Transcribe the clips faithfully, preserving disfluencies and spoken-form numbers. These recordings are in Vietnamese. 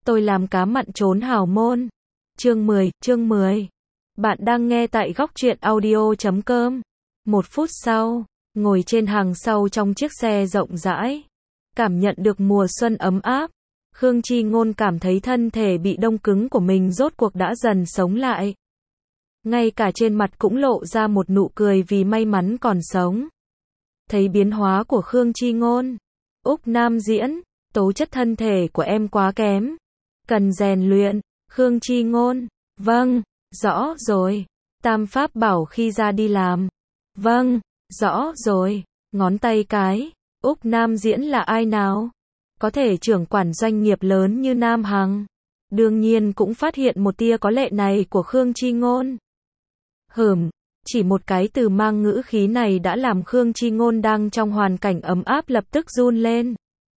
Tôi làm cá mặn trốn hào môn. Chương mười, chương mười. Bạn đang nghe tại góc truyện audio chấm com. Một phút sau, ngồi trên hàng sau trong chiếc xe rộng rãi, cảm nhận được mùa xuân ấm áp, Khương Chi Ngôn cảm thấy thân thể bị đông cứng của mình rốt cuộc đã dần sống lại. Ngay cả trên mặt cũng lộ ra một nụ cười vì may mắn còn sống. Thấy biến hóa của Khương Chi Ngôn, Úc Nam diễn, tố chất thân thể của em quá kém, cần rèn luyện. Khương Chi Ngôn, vâng, rõ rồi. Tam Pháp bảo khi ra đi làm, vâng, rõ rồi. Ngón tay cái, Úc Nam diễn là ai nào? Có thể trưởng quản doanh nghiệp lớn như Nam Hằng. Đương nhiên cũng phát hiện một tia có lệ này của Khương Chi Ngôn. Hửm, chỉ một cái từ mang ngữ khí này đã làm Khương Chi Ngôn đang trong hoàn cảnh ấm áp lập tức run lên.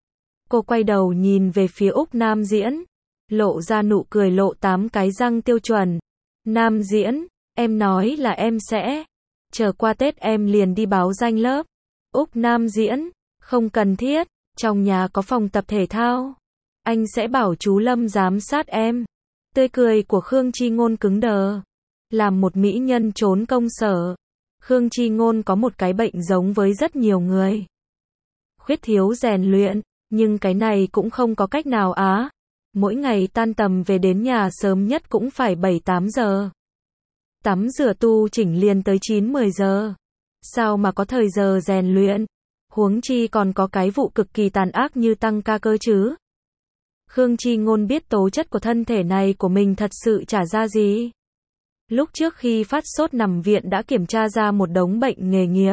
Cô quay đầu nhìn về phía Úc Nam diễn, lộ ra nụ cười lộ tám cái răng tiêu chuẩn. Nam diễn, em nói là em sẽ, chờ qua Tết em liền đi báo danh lớp. Úc Nam diễn, không cần thiết, trong nhà có phòng tập thể thao. Anh sẽ bảo chú Lâm giám sát em. Tươi cười của Khương Chi Ngôn cứng đờ. Làm một mỹ nhân trốn công sở, Khương Chi Ngôn có một cái bệnh giống với rất nhiều người. Khuyết thiếu rèn luyện, nhưng cái này cũng không có cách nào á. Mỗi ngày tan tầm về đến nhà sớm nhất cũng phải bảy tám giờ. Tắm rửa tu chỉnh liền tới chín mười giờ. Sao mà có thời giờ rèn luyện? Huống chi còn có cái vụ cực kỳ tàn ác như tăng ca cơ chứ. Khương Chi Ngôn biết tố chất của thân thể này của mình thật sự chả ra gì. Lúc trước khi phát sốt nằm viện đã kiểm tra ra một đống bệnh nghề nghiệp.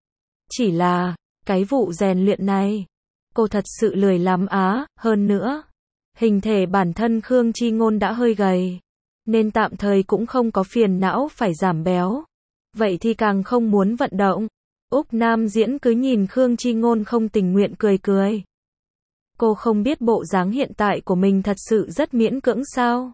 Chỉ là, cái vụ rèn luyện này, cô thật sự lười lắm á, hơn nữa. Hình thể bản thân Khương Chi Ngôn đã hơi gầy, nên tạm thời cũng không có phiền não phải giảm béo. Vậy thì càng không muốn vận động. Úc Nam diễn cứ nhìn Khương Chi Ngôn không tình nguyện cười cười. Cô không biết bộ dáng hiện tại của mình thật sự rất miễn cưỡng sao?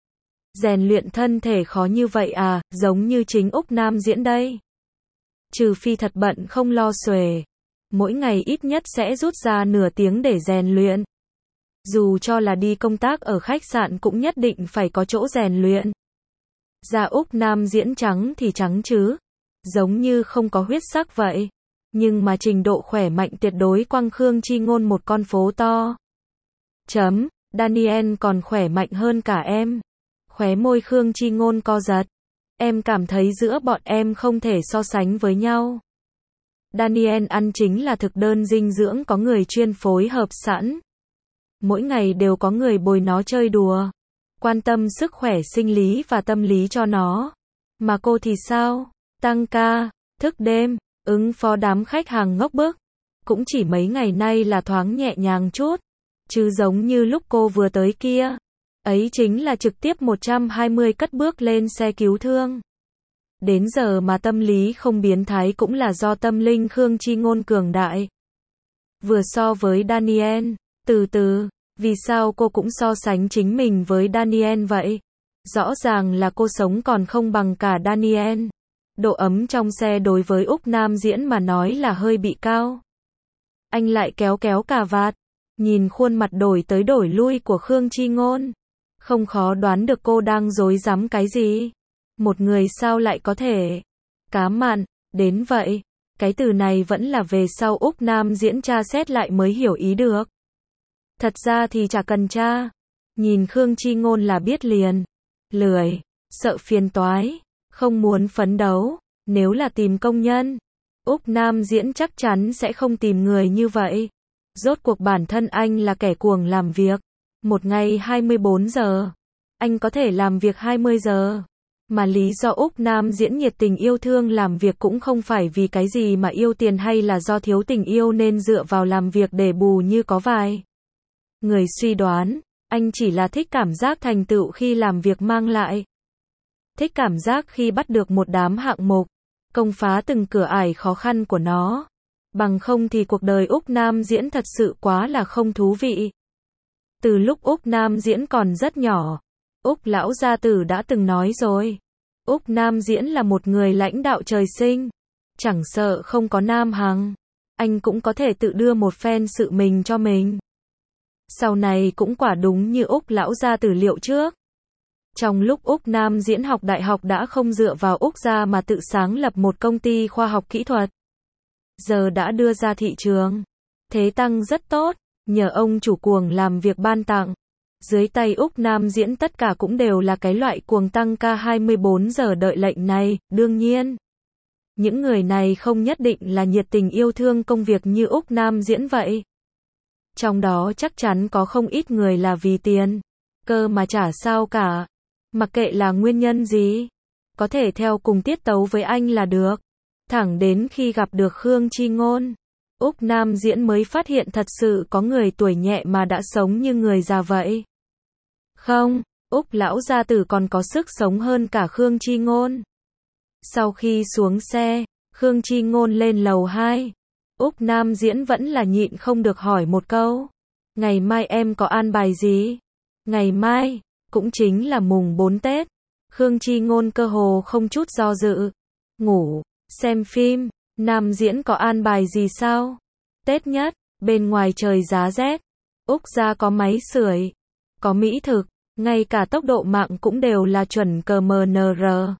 Rèn luyện thân thể khó như vậy à, giống như chính Úc Nam diễn đây. Trừ phi thật bận không lo xuể, mỗi ngày ít nhất sẽ rút ra nửa tiếng để rèn luyện. Dù cho là đi công tác ở khách sạn cũng nhất định phải có chỗ rèn luyện. Da Úc Nam diễn trắng thì trắng chứ, giống như không có huyết sắc vậy. Nhưng mà trình độ khỏe mạnh tuyệt đối quăng Khương Chi Ngôn một con phố to. Chấm, Daniel còn khỏe mạnh hơn cả em. Khóe môi Khương Chi Ngôn co giật. Em cảm thấy giữa bọn em không thể so sánh với nhau. Daniel ăn chính là thực đơn dinh dưỡng có người chuyên phối hợp sẵn. Mỗi ngày đều có người bồi nó chơi đùa, quan tâm sức khỏe sinh lý và tâm lý cho nó. Mà cô thì sao? Tăng ca, thức đêm, ứng phó đám khách hàng ngốc bức. Cũng chỉ mấy ngày nay là thoáng nhẹ nhàng chút. Chứ giống như lúc cô vừa tới kia. Ấy chính là trực tiếp một trăm hai mươi cất bước lên xe cứu thương. Đến giờ mà tâm lý không biến thái cũng là do tâm linh Khương Chi Ngôn cường đại. Vừa so với Daniel, từ từ, vì sao cô cũng so sánh chính mình với Daniel vậy? Rõ ràng là cô sống còn không bằng cả Daniel. Độ ấm trong xe đối với Úc Nam diễn mà nói là hơi bị cao. Anh lại kéo kéo cà vạt, nhìn khuôn mặt đổi tới đổi lui của Khương Chi Ngôn. Không khó đoán được cô đang rối rắm cái gì. Một người sao lại có thể cá mặn đến vậy? Cái từ này vẫn là về sau Úc Nam diễn tra xét lại mới hiểu ý được. Thật ra thì chả cần tra. Nhìn Khương Chi Ngôn là biết liền. Lười, sợ phiền toái, không muốn phấn đấu. Nếu là tìm công nhân, Úc Nam diễn chắc chắn sẽ không tìm người như vậy. Rốt cuộc bản thân anh là kẻ cuồng làm việc. Một ngày hai mươi bốn giờ, anh có thể làm việc hai mươi giờ. Mà lý do Úc Nam diễn nhiệt tình yêu thương làm việc cũng không phải vì cái gì mà yêu tiền hay là do thiếu tình yêu nên dựa vào làm việc để bù như có vài người suy đoán. Anh chỉ là thích cảm giác thành tựu khi làm việc mang lại. Thích cảm giác khi bắt được một đám hạng mục, công phá từng cửa ải khó khăn của nó. Bằng không thì cuộc đời Úc Nam diễn thật sự quá là không thú vị. Từ lúc Úc Nam diễn còn rất nhỏ, Úc lão gia tử đã từng nói rồi. Úc Nam diễn là một người lãnh đạo trời sinh. Chẳng sợ không có Nam Hằng, anh cũng có thể tự đưa một phen sự mình cho mình. Sau này cũng quả đúng như Úc lão gia tử liệu trước. Trong lúc Úc Nam Diễn học đại học đã không dựa vào Úc gia mà tự sáng lập một công ty khoa học kỹ thuật. Giờ đã đưa ra thị trường. Thế tăng rất tốt, nhờ ông chủ cuồng làm việc ban tặng. Dưới tay Úc Nam Diễn tất cả cũng đều là cái loại cuồng tăng ca hai mươi bốn giờ đợi lệnh này, đương nhiên. Những người này không nhất định là nhiệt tình yêu thương công việc như Úc Nam Diễn vậy. Trong đó chắc chắn có không ít người là vì tiền. Cơ mà chả sao cả. Mặc kệ là nguyên nhân gì. Có thể theo cùng tiết tấu với anh là được. Thẳng đến khi gặp được Khương Chi Ngôn. Úc Nam Diễn mới phát hiện thật sự có người tuổi nhẹ mà đã sống như người già vậy. Không, Úc lão gia tử còn có sức sống hơn cả Khương Chi Ngôn. Sau khi xuống xe, Khương Chi Ngôn lên lầu hai. Úc Nam Diễn vẫn là nhịn không được hỏi một câu. Ngày mai em có an bài gì? Ngày mai, cũng chính là mùng bốn Tết. Khương Chi Ngôn cơ hồ không chút do dự. Ngủ, xem phim, Nam Diễn có an bài gì sao? Tết nhất, bên ngoài trời giá rét. Úc gia có máy sưởi, có mỹ thực, ngay cả tốc độ mạng cũng đều là chuẩn cờ mờ nờ rờ.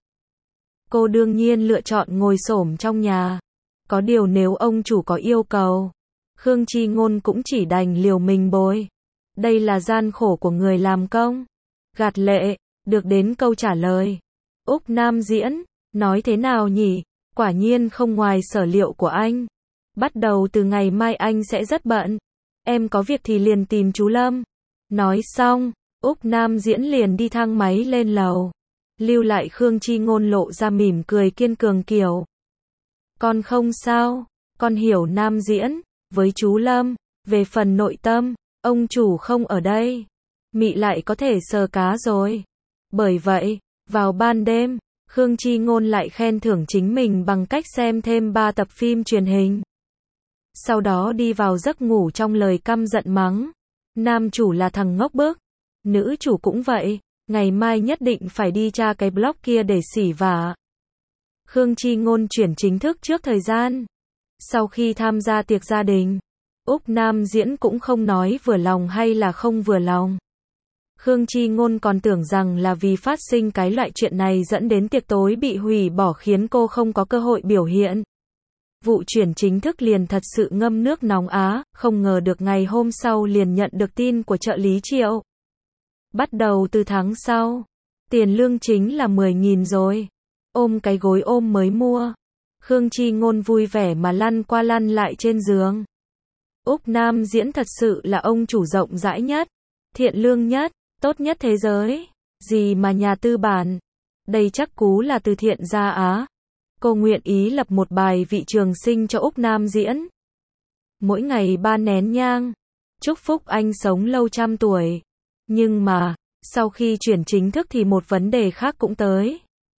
Cô đương nhiên lựa chọn ngồi xổm trong nhà. Có điều nếu ông chủ có yêu cầu, Khương Chi Ngôn cũng chỉ đành liều mình bồi. Đây là gian khổ của người làm công. Gạt lệ, được đến câu trả lời. Úc Nam Diễn, nói thế nào nhỉ? Quả nhiên không ngoài sở liệu của anh. Bắt đầu từ ngày mai anh sẽ rất bận. Em có việc thì liền tìm chú Lâm. Nói xong, Úc Nam Diễn liền đi thang máy lên lầu. Lưu lại Khương Chi Ngôn lộ ra mỉm cười kiên cường kiểu. Con không sao, con hiểu Nam Diễn, với chú Lâm, về phần nội tâm, ông chủ không ở đây. Mị lại có thể sờ cá rồi. Bởi vậy, vào ban đêm, Khương Chi Ngôn lại khen thưởng chính mình bằng cách xem thêm ba tập phim truyền hình. Sau đó đi vào giấc ngủ trong lời căm giận mắng. Nam chủ là thằng ngốc bức. Nữ chủ cũng vậy, ngày mai nhất định phải đi tra cái blog kia để xỉ vả. Khương Chi Ngôn chuyển chính thức trước thời gian. Sau khi tham gia tiệc gia đình, Úc Nam Diễn cũng không nói vừa lòng hay là không vừa lòng. Khương Chi Ngôn còn tưởng rằng là vì phát sinh cái loại chuyện này dẫn đến tiệc tối bị hủy bỏ khiến cô không có cơ hội biểu hiện. Vụ chuyển chính thức liền thật sự ngâm nước nóng á, không ngờ được ngày hôm sau liền nhận được tin của trợ lý Triệu. Bắt đầu từ tháng sau, tiền lương chính là mười nghìn rồi. Ôm cái gối ôm mới mua. Khương Chi Ngôn vui vẻ mà lăn qua lăn lại trên giường. Úc Nam Diễn thật sự là ông chủ rộng rãi nhất, thiện lương nhất, tốt nhất thế giới. Gì mà nhà tư bản. Đây chắc cú là từ thiện gia á. Cô nguyện ý lập một bài vị trường sinh cho Úc Nam Diễn. Mỗi ngày ba nén nhang. Chúc phúc anh sống lâu trăm tuổi. Nhưng mà, sau khi chuyển chính thức thì một vấn đề khác cũng tới.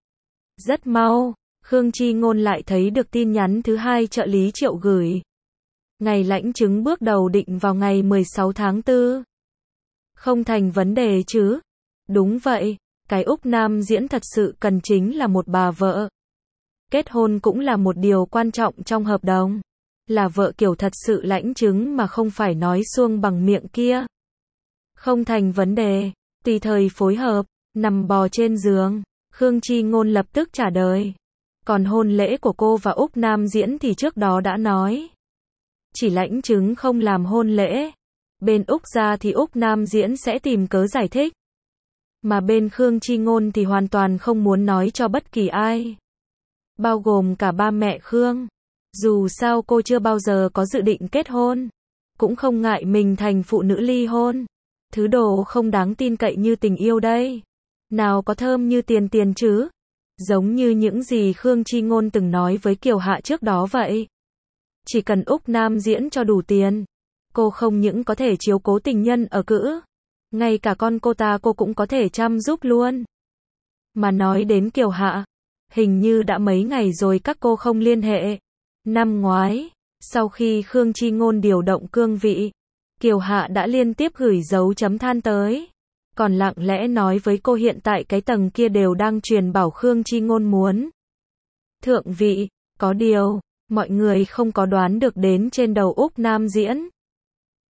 Rất mau, Khương Chi Ngôn lại thấy được tin nhắn thứ hai trợ lý Triệu gửi. Ngày lãnh chứng bước đầu định vào ngày mười sáu tháng tư. Không thành vấn đề chứ? Đúng vậy, cái Úc Nam Diễn thật sự cần chính là một bà vợ. Kết hôn cũng là một điều quan trọng trong hợp đồng. Là vợ kiểu thật sự lãnh chứng mà không phải nói suông bằng miệng kia. Không thành vấn đề, tùy thời phối hợp, nằm bò trên giường. Khương Chi Ngôn lập tức trả lời. Còn hôn lễ của cô và Úc Nam Diễn thì trước đó đã nói. Chỉ lãnh chứng không làm hôn lễ. Bên Úc gia thì Úc Nam Diễn sẽ tìm cớ giải thích. Mà bên Khương Chi Ngôn thì hoàn toàn không muốn nói cho bất kỳ ai. Bao gồm cả ba mẹ Khương. Dù sao cô chưa bao giờ có dự định kết hôn. Cũng không ngại mình thành phụ nữ ly hôn. Thứ đồ không đáng tin cậy như tình yêu đây. Nào có thơm như tiền tiền chứ. Giống như những gì Khương Chi Ngôn từng nói với Kiều Hạ trước đó vậy. Chỉ cần Úc Nam Diễn cho đủ tiền. Cô không những có thể chiếu cố tình nhân ở cữ. Ngay cả con cô ta cô cũng có thể chăm giúp luôn. Mà nói đến Kiều Hạ. Hình như đã mấy ngày rồi các cô không liên hệ. Năm ngoái, sau khi Khương Chi Ngôn điều động cương vị, Kiều Hạ đã liên tiếp gửi dấu chấm than tới. Còn lặng lẽ nói với cô hiện tại cái tầng kia đều đang truyền bảo Khương Chi Ngôn muốn thượng vị. Có điều, mọi người không có đoán được đến trên đầu Úc Nam Diễn.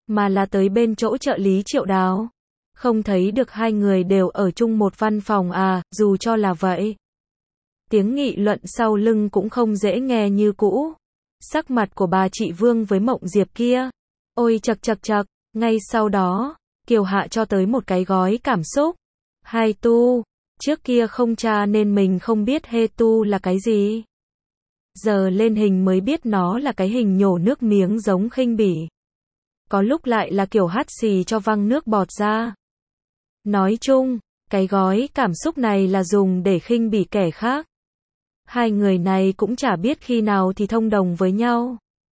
mà là tới bên chỗ trợ lý Triệu Đào. Không thấy được hai người đều ở chung một văn phòng à, dù cho là vậy. Tiếng nghị luận sau lưng cũng không dễ nghe như cũ. Sắc mặt của bà chị Vương với Mộng Diệp kia. Ôi chật chật chật, ngay sau đó, Kiều Hạ cho tới một cái gói cảm xúc. Hai tu, trước kia không tra nên mình không biết hê tu là cái gì. Giờ lên hình mới biết nó là cái hình nhổ nước miếng giống khinh bỉ. Có lúc lại là kiểu hắt xì cho văng nước bọt ra. Nói chung, cái gói cảm xúc này là dùng để khinh bỉ kẻ khác. Hai người này cũng chả biết khi nào thì thông đồng với nhau.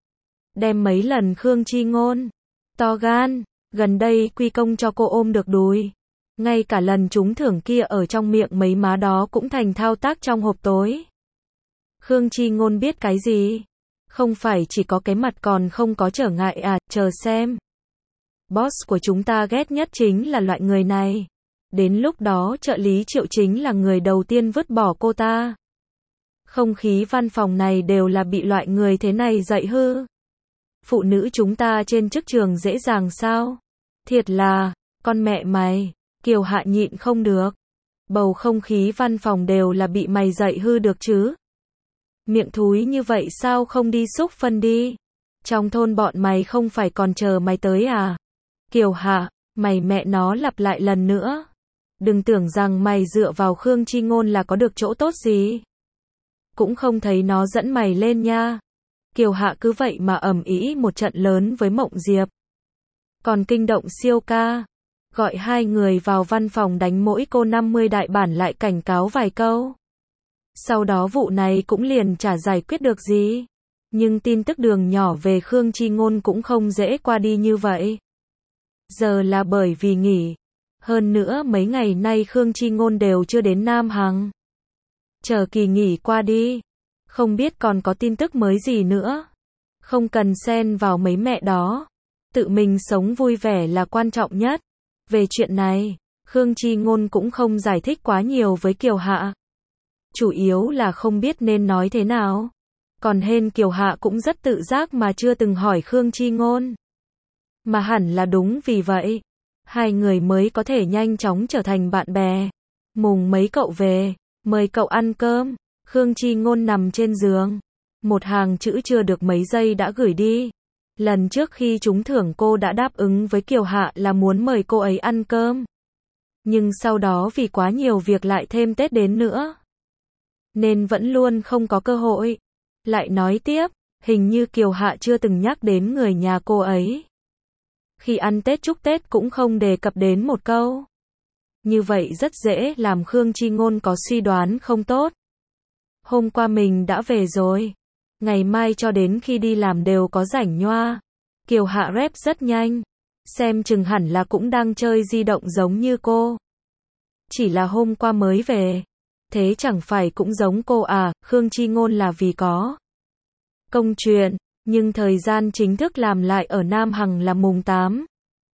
Đem mấy lần Khương Chi Ngôn, to gan, gần đây quy công cho cô ôm được đùi. Ngay cả lần trúng thưởng kia ở trong miệng mấy má đó cũng thành thao tác trong hộp tối. Khương Chi Ngôn biết cái gì? Không phải chỉ có cái mặt còn không có trở ngại à, chờ xem. Boss của chúng ta ghét nhất chính là loại người này. Đến lúc đó trợ lý Triệu chính là người đầu tiên vứt bỏ cô ta. Không khí văn phòng này đều là bị loại người thế này dạy hư. Phụ nữ chúng ta trên chức trường dễ dàng sao? Thiệt là, con mẹ mày, Kiều Hạ nhịn không được. Bầu không khí văn phòng đều là bị mày dạy hư được chứ. Miệng thúi như vậy sao không đi xúc phân đi? Trong thôn bọn mày không phải còn chờ mày tới à? Kiều Hạ, mày mẹ nó lặp lại lần nữa. Đừng tưởng rằng mày dựa vào Khương Chi Ngôn là có được chỗ tốt gì. Cũng không thấy nó dẫn mày lên nha. Kiều Hạ cứ vậy mà ầm ĩ một trận lớn với Mộng Diệp. Còn kinh động siêu ca. Gọi hai người vào văn phòng đánh mỗi cô năm mươi đại bản lại cảnh cáo vài câu. Sau đó vụ này cũng liền chả giải quyết được gì. Nhưng tin tức đường nhỏ về Khương Chi Ngôn cũng không dễ qua đi như vậy. Giờ là bởi vì nghỉ. Hơn nữa mấy ngày nay Khương Chi Ngôn đều chưa đến Nam Hằng. Chờ kỳ nghỉ qua đi. Không biết còn có tin tức mới gì nữa. Không cần xen vào mấy mẹ đó. Tự mình sống vui vẻ là quan trọng nhất. Về chuyện này, Khương Chi Ngôn cũng không giải thích quá nhiều với Kiều Hạ. Chủ yếu là không biết nên nói thế nào. Còn hên Kiều Hạ cũng rất tự giác mà chưa từng hỏi Khương Chi Ngôn. Mà hẳn là đúng vì vậy. Hai người mới có thể nhanh chóng trở thành bạn bè. Mùng mấy cậu về, mời cậu ăn cơm. Khương Chi Ngôn nằm trên giường. Một hàng chữ chưa được mấy giây đã gửi đi. Lần trước khi trúng thưởng cô đã đáp ứng với Kiều Hạ là muốn mời cô ấy ăn cơm. Nhưng sau đó vì quá nhiều việc lại thêm Tết đến nữa. Nên vẫn luôn không có cơ hội. Lại nói tiếp, hình như Kiều Hạ chưa từng nhắc đến người nhà cô ấy. Khi ăn Tết chúc Tết cũng không đề cập đến một câu. Như vậy rất dễ làm Khương Chi Ngôn có suy đoán không tốt. Hôm qua mình đã về rồi. Ngày mai cho đến khi đi làm đều có rảnh nhoa. Kiều Hạ rep rất nhanh. Xem chừng hẳn là cũng đang chơi di động giống như cô. Chỉ là hôm qua mới về. Thế chẳng phải cũng giống cô à, Khương Chi Ngôn là vì có công chuyện, nhưng thời gian chính thức làm lại ở Nam Hằng là mùng tám.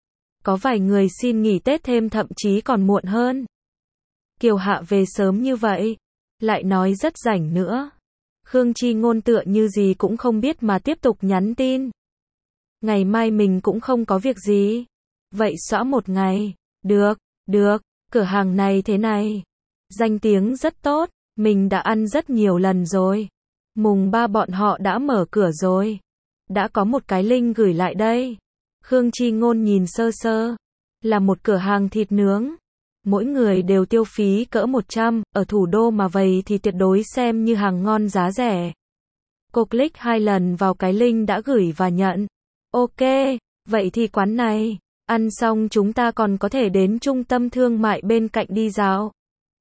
Có vài người xin nghỉ Tết thêm thậm chí còn muộn hơn. Kiều Hạ về sớm như vậy, lại nói rất rảnh nữa. Khương Chi Ngôn tựa như gì cũng không biết mà tiếp tục nhắn tin. Ngày mai mình cũng không có việc gì. Vậy xõa một ngày. Được, được, cửa hàng này thế này. Danh tiếng rất tốt, mình đã ăn rất nhiều lần rồi. Mùng ba bọn họ đã mở cửa rồi. Đã có một cái link gửi lại đây. Khương Chi Ngôn nhìn sơ sơ. Là một cửa hàng thịt nướng. Mỗi người đều tiêu phí cỡ một trăm, ở thủ đô mà vậy thì tuyệt đối xem như hàng ngon giá rẻ. Cô click hai lần vào cái link đã gửi và nhận. Ok, vậy thì quán này. Ăn xong chúng ta còn có thể đến trung tâm thương mại bên cạnh đi dạo.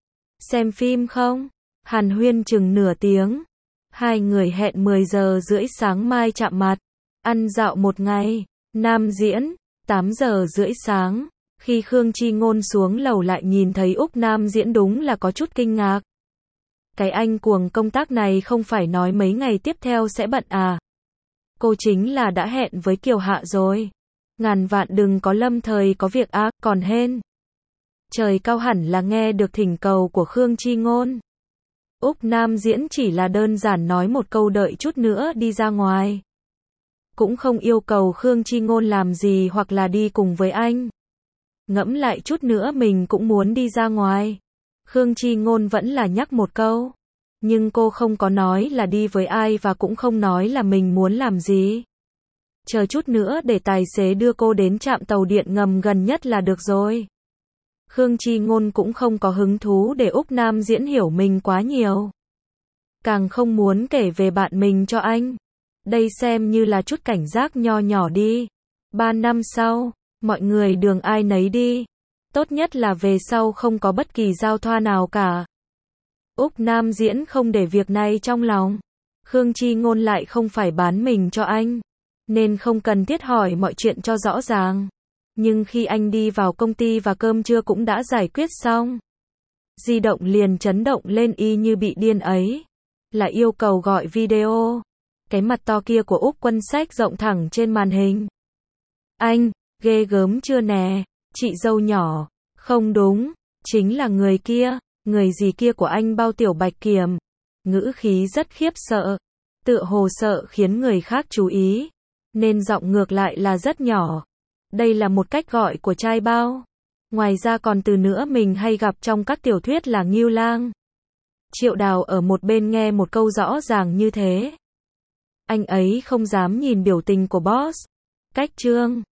Xem phim không? Hàn huyên chừng nửa tiếng. Hai người hẹn mười giờ rưỡi sáng mai chạm mặt. Ăn dạo một ngày. Nam diễn, tám giờ rưỡi sáng. Khi Khương Chi Ngôn xuống lầu lại nhìn thấy Úc Nam diễn đúng là có chút kinh ngạc. Cái anh cuồng công tác này không phải nói mấy ngày tiếp theo sẽ bận à? Cô chính là đã hẹn với Kiều Hạ rồi. Ngàn vạn đừng có lâm thời có việc ác, à, còn hên. Trời cao hẳn là nghe được thỉnh cầu của Khương Chi Ngôn. Úc Nam diễn chỉ là đơn giản nói một câu đợi chút nữa đi ra ngoài. cũng không yêu cầu Khương Chi Ngôn làm gì hoặc là đi cùng với anh. Ngẫm lại chút nữa mình cũng muốn đi ra ngoài. Khương Chi Ngôn vẫn là nhắc một câu. Nhưng cô không có nói là đi với ai và cũng không nói là mình muốn làm gì. Chờ chút nữa để tài xế đưa cô đến trạm tàu điện ngầm gần nhất là được rồi. Khương Chi Ngôn cũng không có hứng thú để Úc Nam Diễn hiểu mình quá nhiều. Càng không muốn kể về bạn mình cho anh. Đây xem như là chút cảnh giác nho nhỏ đi. Ba năm sau, mọi người đường ai nấy đi. Tốt nhất là về sau không có bất kỳ giao thoa nào cả. Úc Nam Diễn không để việc này trong lòng. Khương Chi Ngôn lại không phải bán mình cho anh. Nên không cần thiết hỏi mọi chuyện cho rõ ràng. Nhưng khi anh đi vào công ty và cơm trưa cũng đã giải quyết xong. Di động liền chấn động lên y như bị điên ấy. Là yêu cầu gọi video. Cái mặt to kia của Úc Quân Sách rộng thẳng trên màn hình. Anh, ghê gớm chưa nè, chị dâu nhỏ. Không đúng, chính là người kia, người gì kia của anh Bao Tiểu Bạch Kiểm. Ngữ khí rất khiếp sợ. Tựa hồ sợ khiến người khác chú ý. Nên giọng ngược lại là rất nhỏ. Đây là một cách gọi của trai bao. Ngoài ra còn từ nữa mình hay gặp trong các tiểu thuyết là Ngưu Lang. Triệu Đào ở một bên nghe một câu rõ ràng như thế. Anh ấy không dám nhìn biểu tình của boss. Cách trương.